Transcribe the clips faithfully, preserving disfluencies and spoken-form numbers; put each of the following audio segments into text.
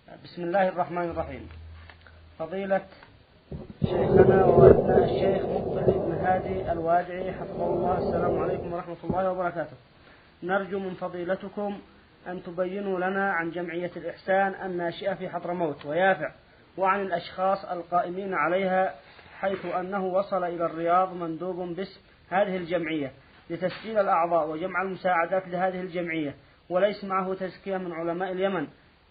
بسم الله الرحمن الرحيم. فضيلة شيخنا ووالدنا الشيخ مقبل بن هادي الوادعي حفظه الله، السلام عليكم ورحمة الله وبركاته. نرجو من فضيلتكم أن تبينوا لنا عن جمعية الإحسان الناشئة في حضرموت ويافع، وعن الأشخاص القائمين عليها، حيث أنه وصل إلى الرياض مندوب باسم هذه الجمعية لتسجيل الأعضاء وجمع المساعدات لهذه الجمعية، وليس معه تزكية من علماء اليمن.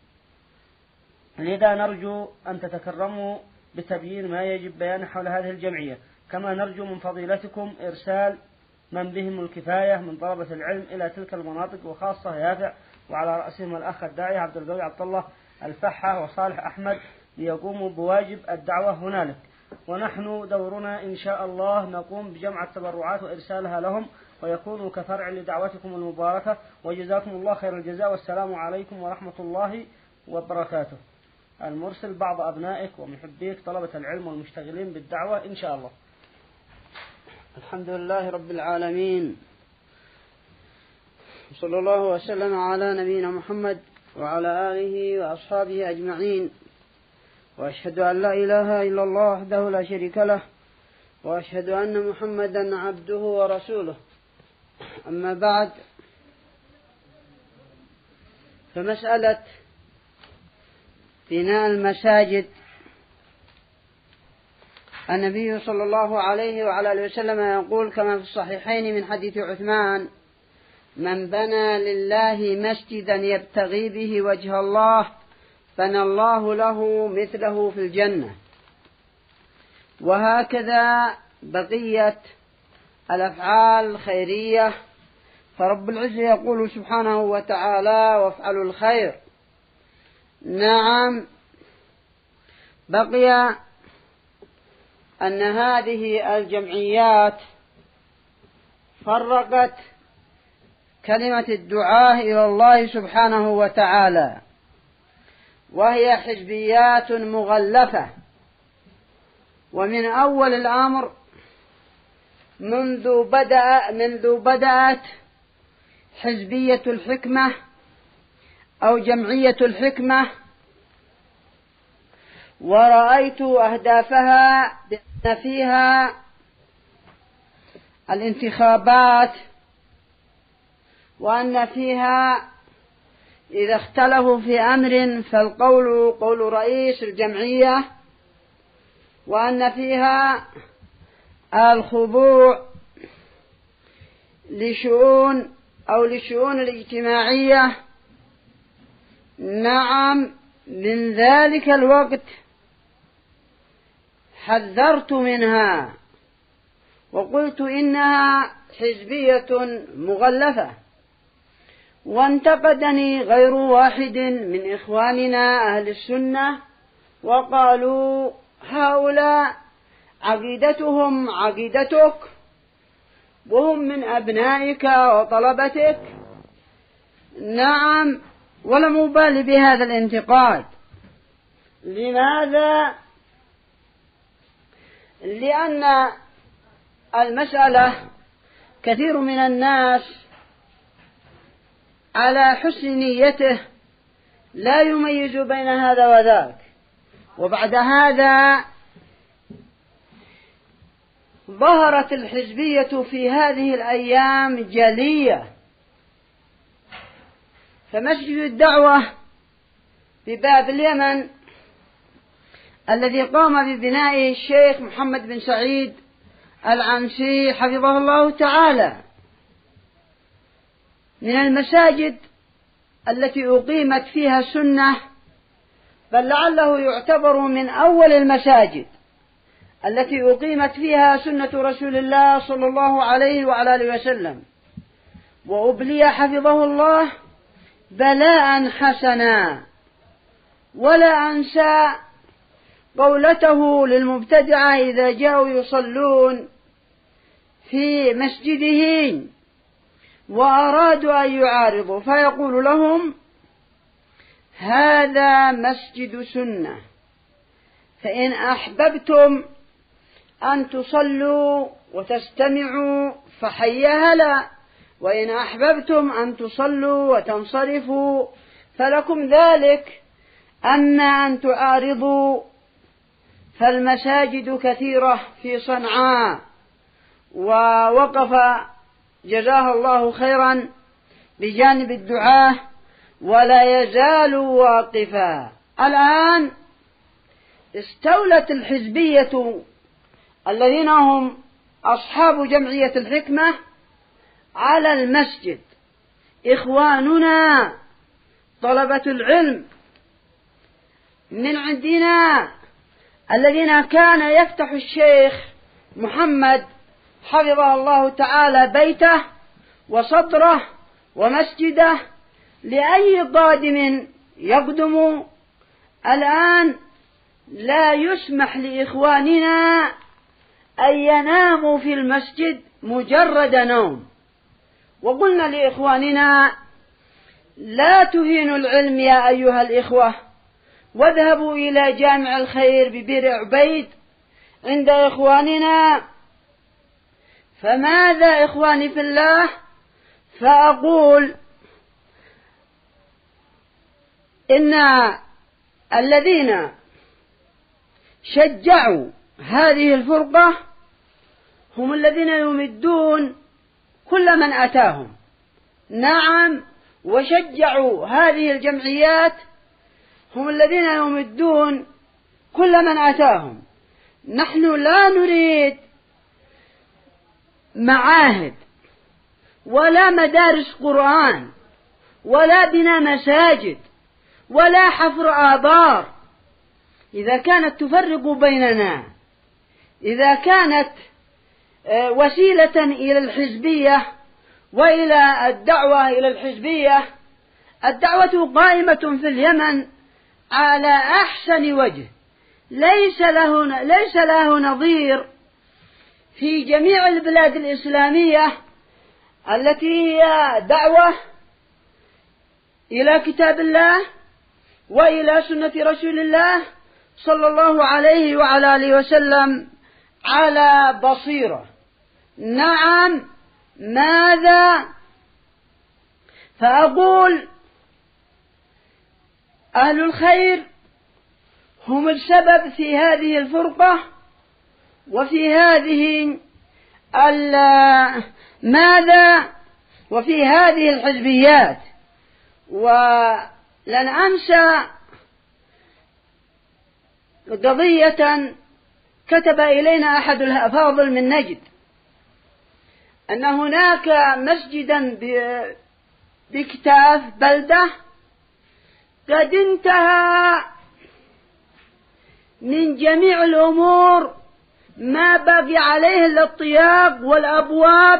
لذا نرجو أن تتكرموا بتبيين ما يجب بيانه حول هذه الجمعية، كما نرجو من فضيلتكم إرسال من بهم الكفاية من طلبة العلم إلى تلك المناطق، وخاصة يافع، وعلى رأسهم الأخ الداعي عبد القوي عبد الله الفحة وصالح أحمد، ليقوموا بواجب الدعوة هنالك. ونحن دورنا إن شاء الله نقوم بجمع التبرعات وإرسالها لهم، ويكونوا كفرع لدعوتكم المباركة. وجزاكم الله خير الجزاء، والسلام عليكم ورحمة الله وبركاته. المرسل بعض أبنائك ومحبيك طلبة العلم والمشتغلين بالدعوة إن شاء الله. الحمد لله رب العالمين، صلى الله وسلم على نبينا محمد وعلى آله وأصحابه أجمعين، وأشهد أن لا إله إلا الله وحده لا شريك له، وأشهد أن محمدا عبده ورسوله. أما بعد، فمسألة بناء المساجد، النبي صلى الله عليه وعلى آله وسلم يقول كما في الصحيحين من حديث عثمان: من بنى لله مسجدا يبتغي به وجه الله بنى الله له مثله في الجنة. وهكذا بقية الأفعال الخيرية، فرب العزة يقول سبحانه وتعالى: وافعلوا الخير. نعم، بقي أن هذه الجمعيات فرقت كلمة الدعاء إلى الله سبحانه وتعالى، وهي حزبيات مغلفة. ومن أول الأمر منذ بدأ منذ بدأت حزبية الحكمة أو جمعية الحكمة، ورأيت أهدافها بأن فيها الانتخابات، وأن فيها إذا اختلفوا في أمر فالقول قول رئيس الجمعية، وأن فيها الخضوع لشؤون أو لشؤون الاجتماعية. نعم، من ذلك الوقت حذرت منها وقلت إنها حزبية مغلفة، وانتقدني غير واحد من إخواننا أهل السنة وقالوا: هؤلاء عقيدتهم عقيدتك، وهم من أبنائك وطلبتك. نعم، ولم أبالي بهذا الانتقاد. لماذا؟ لأن المسألة كثير من الناس على حسن نيته لا يميز بين هذا وذاك. وبعد هذا ظهرت الحزبية في هذه الأيام جلية. فمسجد الدعوة بباب اليمن الذي قام ببنائه الشيخ محمد بن سعيد العنسي حفظه الله تعالى من المساجد التي أقيمت فيها سنة، بل لعله يعتبر من أول المساجد التي أقيمت فيها سنة رسول الله صلى الله عليه وعلى آله وسلم. وأبلي حفظه الله بلاء حسنا. ولا أنسى قولته للمبتدعة إذا جاءوا يصلون في مسجده وأرادوا أن يعارضوا، فيقول لهم: هذا مسجد سنة، فإن أحببتم أن تصلوا وتستمعوا فحيا هلا، وإن أحببتم أن تصلوا وتنصرفوا فلكم ذلك. أما أن تعارضوا فالمساجد كثيرة في صنعاء، ووقف جزاه الله خيرا بجانب الدعاة ولا يزال واقفا. الآن استولت الحزبية الذين هم أصحاب جمعية الحكمة على المسجد. إخواننا طلبة العلم من عندنا الذين كان يفتح الشيخ محمد حفظه الله تعالى بيته وصدره ومسجده لأي قادم يقدم، الآن لا يسمح لإخواننا أن يناموا في المسجد مجرد نوم. وقلنا لإخواننا لا تهينوا العلم يا أيها الإخوة، واذهبوا إلى جامع الخير ببئر عبيد عند إخواننا. فماذا إخواني في الله؟ فأقول إن الذين شجعوا هذه الفرقة هم الذين يمدون كل من أتاهم. نعم، وشجعوا هذه الجمعيات هم الذين يمدون كل من أتاهم. نحن لا نريد معاهد ولا مدارس قرآن ولا بناء مساجد ولا حفر آبار. إذا كانت تفرق بيننا، إذا كانت وسيلة إلى الحزبية وإلى الدعوة إلى الحزبية، الدعوة قائمة في اليمن على أحسن وجه، ليس له ليس له نظير في جميع البلاد الإسلامية التي هي دعوة إلى كتاب الله وإلى سنة رسول الله صلى الله عليه وعلى آله وسلم على بصيرة. نعم، ماذا؟ فأقول أهل الخير هم السبب في هذه الفرقة وفي هذه ماذا وفي هذه الحزبيات. ولن أنسى قضية كتب إلينا أحد الأفاضل من نجد أن هناك مسجدا بكتاف بلدة قد انتهى من جميع الأمور، ما بقي عليه إلا الطياق والأبواب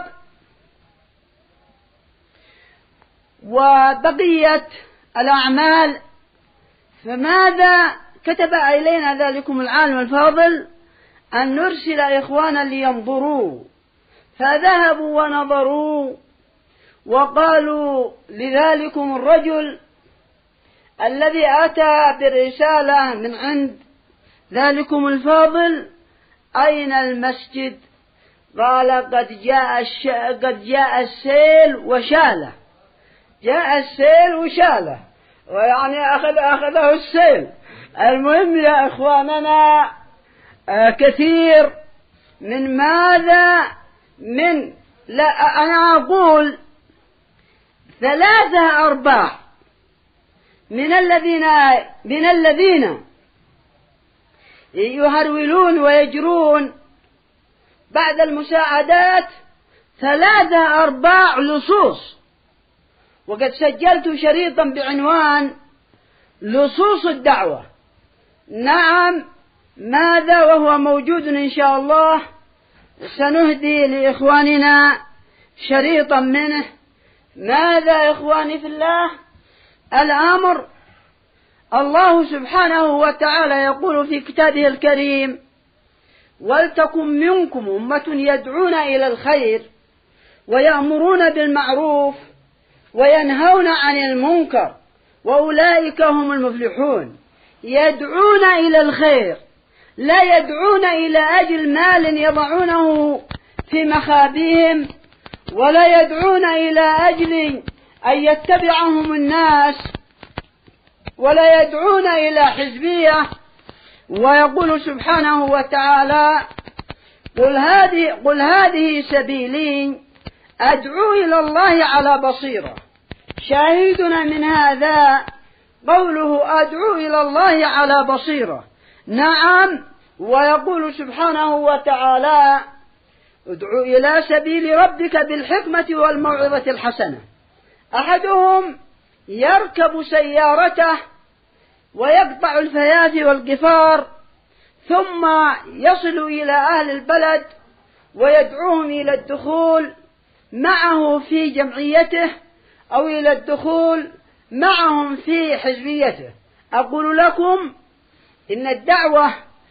وبقية الأعمال. فماذا كتب إلينا ذلكم العالم الفاضل؟ أن نرسل إخوانا لينظروا. فذهبوا ونظروا وقالوا لذلكم الرجل الذي أتى برسالة من عند ذلكم الفاضل: أين المسجد؟ قال: قد جاء الش... قد جاء السيل وشاله. جاء السيل وشاله، ويعني أخذ أخذه السيل. المهم يا إخواننا كثير من ماذا من لا أنا أقول ثلاثة أرباع من الذين من الذين يهرولون ويجرون بعد المساعدات ثلاثة أرباع لصوص. وقد سجلت شريطا بعنوان لصوص الدعوة. نعم، ماذا وهو موجود إن شاء الله، سنهدي لإخواننا شريطا منه. ماذا إخواني في الله؟ الأمر الله سبحانه وتعالى يقول في كتابه الكريم: ولتكن منكم أمة يدعون إلى الخير ويأمرون بالمعروف وينهون عن المنكر وأولئك هم المفلحون. يدعون إلى الخير، لا يدعون إلى أجل مال يضعونه في مخابئهم، ولا يدعون إلى أجل أن يتبعهم الناس ولا يدعون إلى حزبية. ويقول سبحانه وتعالى قل هذه, قل هذه سبيلي أدعو إلى الله على بصيرة. شاهدنا من هذا قوله أدعو إلى الله على بصيرة. نعم. ويقول سبحانه وتعالى ادعو إلى سبيل ربك بالحكمة والموعظة الحسنة. أحدهم يركب سيارته ويقطع الفيافي والقفار ثم يصل إلى أهل البلد ويدعوهم إلى الدخول معه في جمعيته أو إلى الدخول معهم في حزبيته. أقول لكم إن الدعوة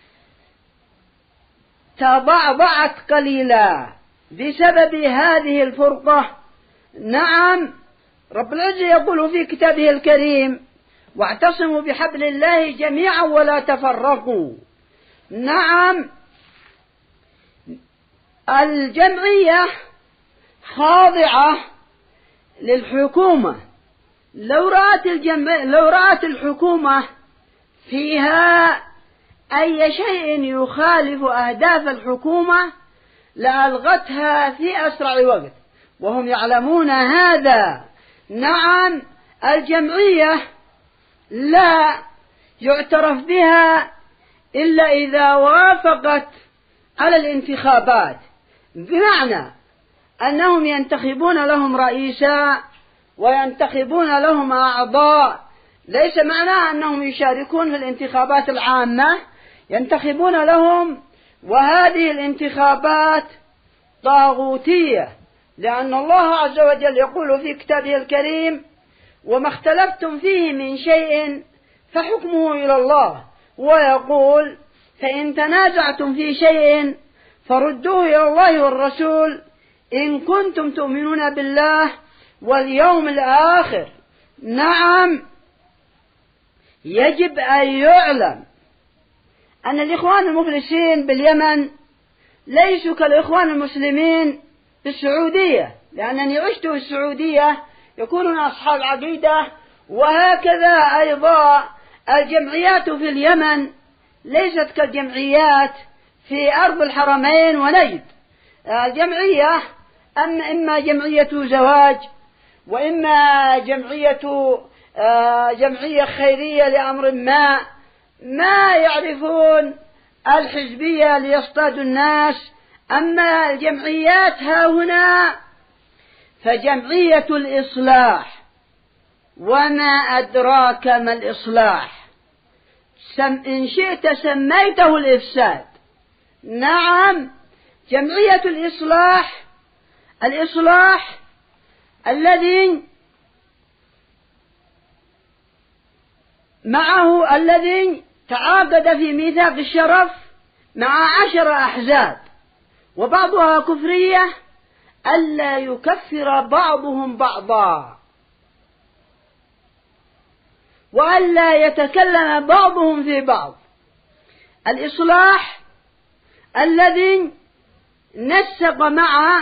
تضعضعت قليلا بسبب هذه الفرقة. نعم. رب العزة يقول في كتابه الكريم واعتصموا بحبل الله جميعا ولا تفرقوا. نعم. الجمعية خاضعة للحكومة. لو رأت, الجمع... لو رأت الحكومة فيها أي شيء يخالف أهداف الحكومة لألغتها في أسرع وقت، وهم يعلمون هذا. نعم. الجمعية لا يعترف بها إلا إذا وافقت على الانتخابات، بمعنى أنهم ينتخبون لهم رئيسا وينتخبون لهم أعضاء. ليس معناه أنهم يشاركون في الانتخابات العامة، ينتخبون لهم. وهذه الانتخابات طاغوتية، لأن الله عز وجل يقول في كتابه الكريم وما اختلفتم فيه من شيء فحكمه إلى الله. ويقول فإن تنازعتم في شيء فردوه إلى الله والرسول إن كنتم تؤمنون بالله واليوم الآخر. نعم. يجب أن يعلم أن الإخوان المفلسين باليمن ليسوا كالإخوان المسلمين في السعودية، لأنني عشت في السعودية يكونون أصحاب عقيدة. وهكذا أيضا الجمعيات في اليمن ليست كالجمعيات في أرض الحرمين ونجد. الجمعية أما إما جمعية زواج وإما جمعية جمعية خيرية لأمر ما، ما يعرفون الحزبية ليصطادوا الناس. أما الجمعيات ها هنا فجمعية الإصلاح، وما أدراك ما الإصلاح، إن شئت سميته الإفساد. نعم. جمعية الإصلاح، الإصلاح الذي معه الذي تعاقد في ميثاق الشرف مع عشر أحزاب وبعضها كفرية ألا يكفر بعضهم بعضا وألا يتكلم بعضهم في بعض. الإصلاح الذي نسق مع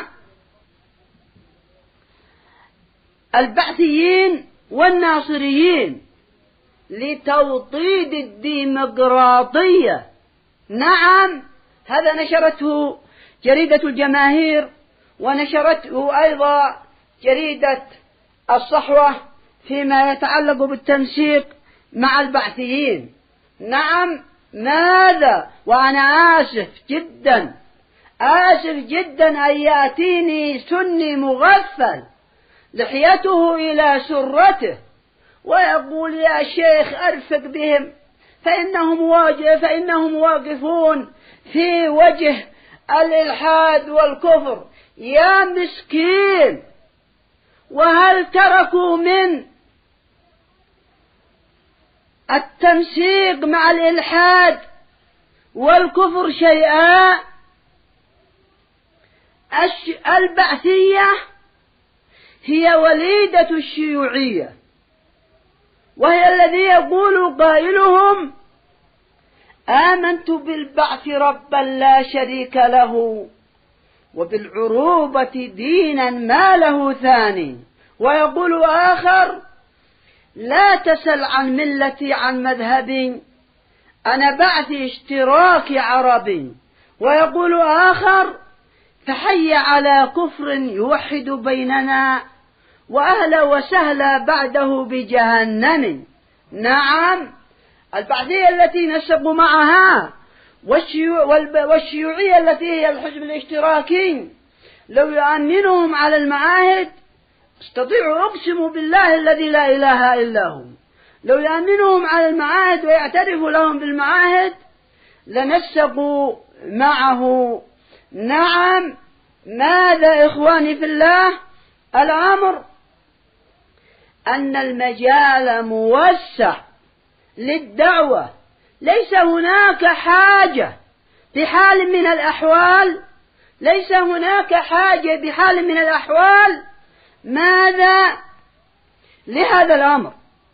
البعثيين والناصريين لتوطيد الديمقراطية. نعم. هذا نشرته جريدة الجماهير ونشرته أيضا جريدة الصحوة فيما يتعلق بالتنسيق مع البعثيين. نعم. ماذا؟ وأنا آسف جدا آسف جدا أن يأتيني سني مغفل لحيته إلى سرته ويقول يا شيخ أرفق بهم فإنهم, واجه فإنهم واقفون في وجه الإلحاد والكفر. يا مسكين، وهل تركوا من التنسيق مع الإلحاد والكفر شيئا؟ البعثية هي وليدة الشيوعية، وهي الذي يقول قائلهم آمنت بالبعث ربا لا شريك له وبالعروبة دينا ما له ثاني. ويقول آخر لا تسل عن ملتي عن مذهبي، أنا بعث اشتراك عرب. ويقول آخر فحي على كفر يوحد بيننا وأهلا وسهلا بعده بجهنم. نعم، البعثية التي نسبوا معها والشيوعية التي هي الحزب الاشتراكي لو يؤمنهم على المعاهد استطيعوا أقسم بالله الذي لا إله إلا هو، لو يؤمنهم على المعاهد ويعترفوا لهم بالمعاهد لنسقوا معه. نعم، ماذا إخواني في الله؟ الأمر أن المجال موسع للدعوة، ليس هناك حاجة بحال من الأحوال ليس هناك حاجة بحال من الأحوال ماذا لهذا الأمر؟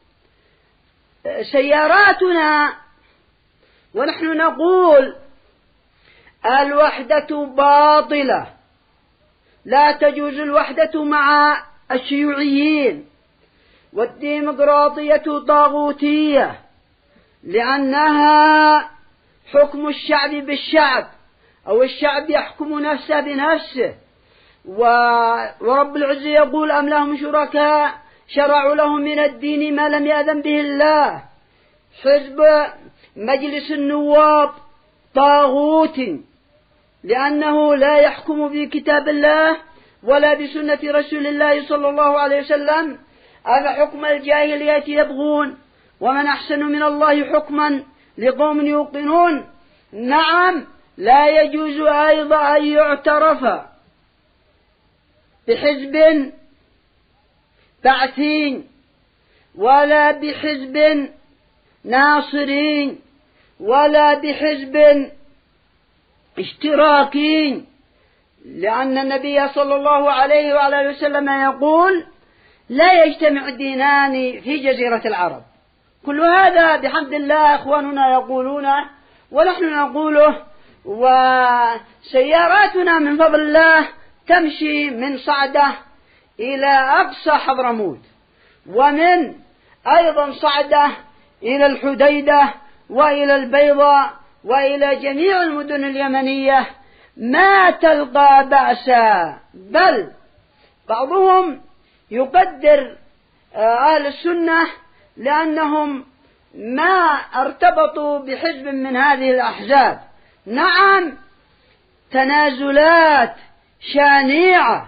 سياراتنا ونحن نقول الوحدة باطلة، لا تجوز الوحدة مع الشيوعيين، والديمقراطية طاغوتية لأنها حكم الشعب بالشعب أو الشعب يحكم نفسه بنفسه. ورب العزة يقول أم لهم شركاء شرعوا لهم من الدين ما لم يأذن به الله. حزب مجلس النواب طاغوت لأنه لا يحكم بكتاب الله ولا بسنة رسول الله صلى الله عليه وسلم. أفحكم الجاهلية يبغون ومن أحسن من الله حكما لقوم يوقنون. نعم، لا يجوز أيضا أن يعترف بحزب بعثي ولا بحزب ناصري ولا بحزب اشتراكي، لأن النبي صلى الله عليه وعلى آله وسلم يقول لا يجتمع الدينان في جزيرة العرب. كل هذا بحمد الله إخواننا يقولونه ونحن نقوله. وسياراتنا من فضل الله تمشي من صعدة إلى أقصى حضرموت، ومن أيضا صعدة إلى الحديدة وإلى البيضاء وإلى جميع المدن اليمنية، ما تلقى بأسا. بل بعضهم يقدر أهل السنة لأنهم ما ارتبطوا بحزب من هذه الأحزاب. نعم، تنازلات شانعة.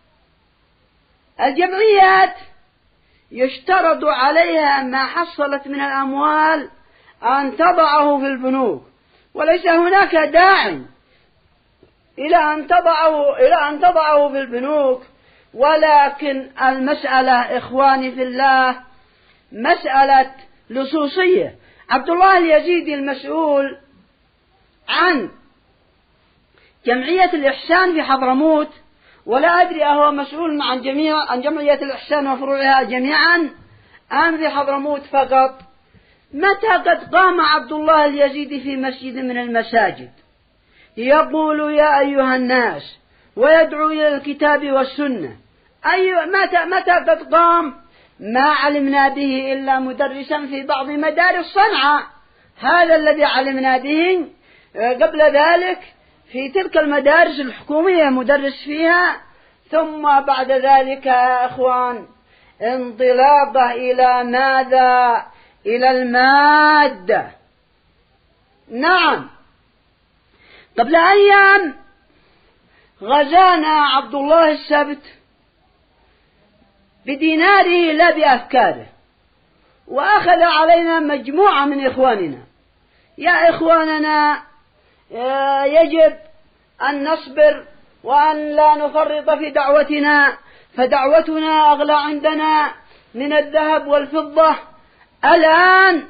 الجمعيات يشترط عليها ما حصلت من الأموال أن تضعه في البنوك، وليس هناك داعي إلى أن تضعه إلى أن تضعه في البنوك. ولكن المسألة إخواني في الله مسألة لصوصية. عبد الله اليزيدي المسؤول عن جمعية الإحسان في حضرموت، ولا أدري أهو مسؤول عن جميع عن جمعية الإحسان وفروعها جميعا أم في حضرموت فقط. متى قد قام عبد الله اليزيدي في مسجد من المساجد يقول يا أيها الناس ويدعو إلى الكتاب والسنة؟ أي متى متى قد قام؟ ما علمنا به إلا مدرسا في بعض مدارس صنعاء، هذا الذي علمنا به. قبل ذلك في تلك المدارس الحكومية مدرس فيها، ثم بعد ذلك يا أخوان انطلاقه إلى ماذا؟ إلى المادة. نعم، قبل أيام غزانا عبد الله السبت بديناره لا بأفكاره، وأخذ علينا مجموعة من إخواننا. يا إخواننا يجب أن نصبر وأن لا نفرط في دعوتنا، فدعوتنا أغلى عندنا من الذهب والفضة. الآن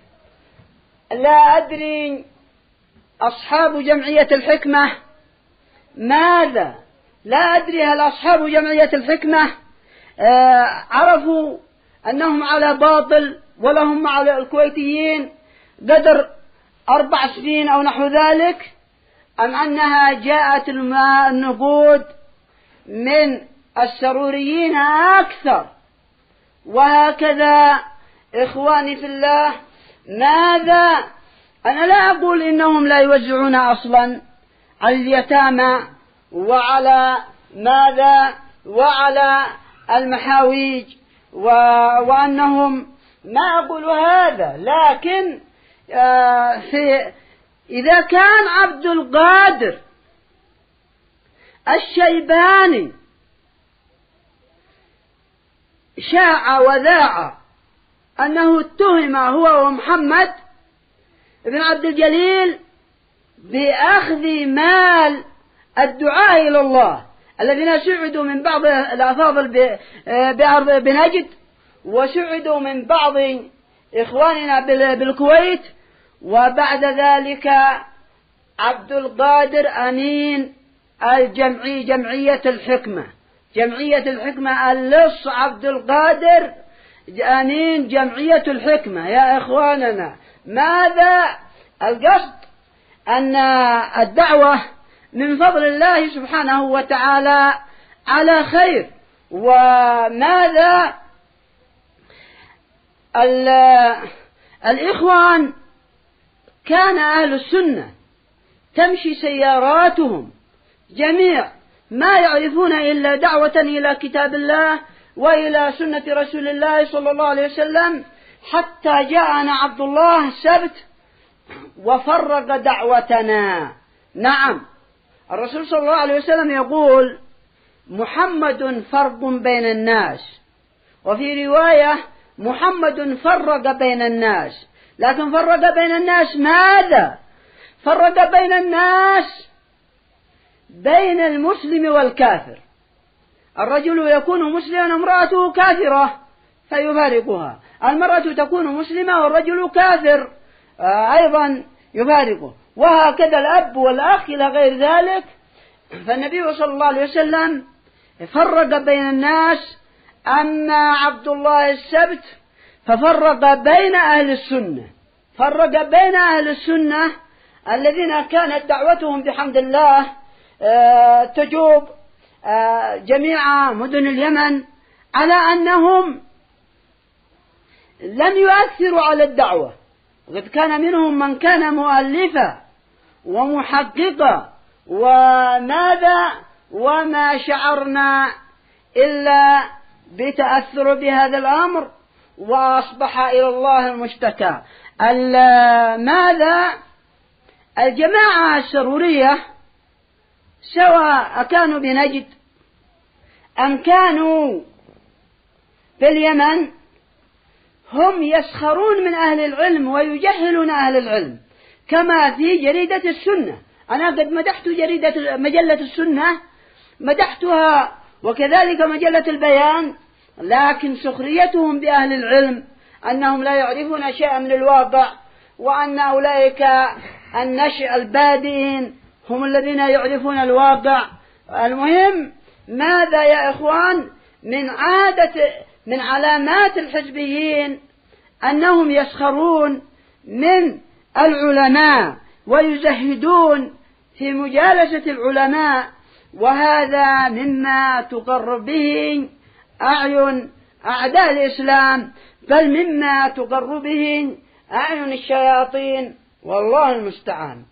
لا أدري أصحاب جمعية الحكمة ماذا، لا أدري هل أصحاب جمعية الحكمة آه عرفوا أنهم على باطل ولهم مع الكويتيين قدر أربع سنين أو نحو ذلك، أم أنها جاءت النقود من السروريين أكثر. وهكذا إخواني في الله، ماذا؟ أنا لا أقول إنهم لا يوزعون أصلا على اليتامى وعلى ماذا وعلى المحاويج و... وأنهم، ما أقول هذا، لكن آه في إذا كان عبد القادر الشيباني شاع وذاع أنه اتهم هو ومحمد بن عبد الجليل بأخذ مال الدعاء إلى الله الذين سعدوا من بعض الأفاضل بأرض بنجد، وسعدوا من بعض إخواننا بالكويت، وبعد ذلك عبد القادر أمين الجمعية جمعية الحكمة جمعية الحكمة اللص عبد القادر أمين جمعية الحكمة. يا إخواننا، ماذا القصد؟ أن الدعوة من فضل الله سبحانه وتعالى على خير. وماذا الإخوان كان أهل السنة تمشي سياراتهم جميع ما يعرفون إلا دعوة إلى كتاب الله وإلى سنة رسول الله صلى الله عليه وسلم، حتى جاءنا عبد الله السبت وفرق دعوتنا. نعم، الرسول صلى الله عليه وسلم يقول: محمد فرق بين الناس، وفي رواية محمد فرق بين الناس. لكن فرق بين الناس ماذا؟ فرق بين الناس بين المسلم والكافر. الرجل يكون مسلما وامرأته كافرة فيفارقها، المرأة تكون مسلمة والرجل كافر أيضا يفارقه، وهكذا الأب والأخ إلى غير ذلك. فالنبي صلى الله عليه وسلم فرق بين الناس. أما عبد الله السبت ففرق بين أهل السنة، فرق بين أهل السنة الذين كانت دعوتهم بحمد الله تجوب جميع مدن اليمن، على أنهم لم يؤثروا على الدعوة. وقد كان منهم من كان مؤلفا ومحققا وماذا وما شعرنا إلا بتأثر بهذا الأمر، وأصبح إلى الله المشتكى. ماذا الجماعة السرورية سواء كانوا بنجد أم كانوا في اليمن هم يسخرون من أهل العلم ويجهلون أهل العلم، كما في جريدة السنة. أنا قد مدحت جريدة مجلة السنة، مدحتها، وكذلك مجلة البيان، لكن سخريتهم بأهل العلم أنهم لا يعرفون شيئا من الواقع، وأن أولئك النشء البادئين هم الذين يعرفون الواقع. المهم، ماذا يا إخوان؟ من عادة من علامات الحزبيين أنهم يسخرون من العلماء ويزهدون في مجالسة العلماء، وهذا مما تقر به أعين أعداء الإسلام، بل مما تقر به أعين الشياطين، والله المستعان.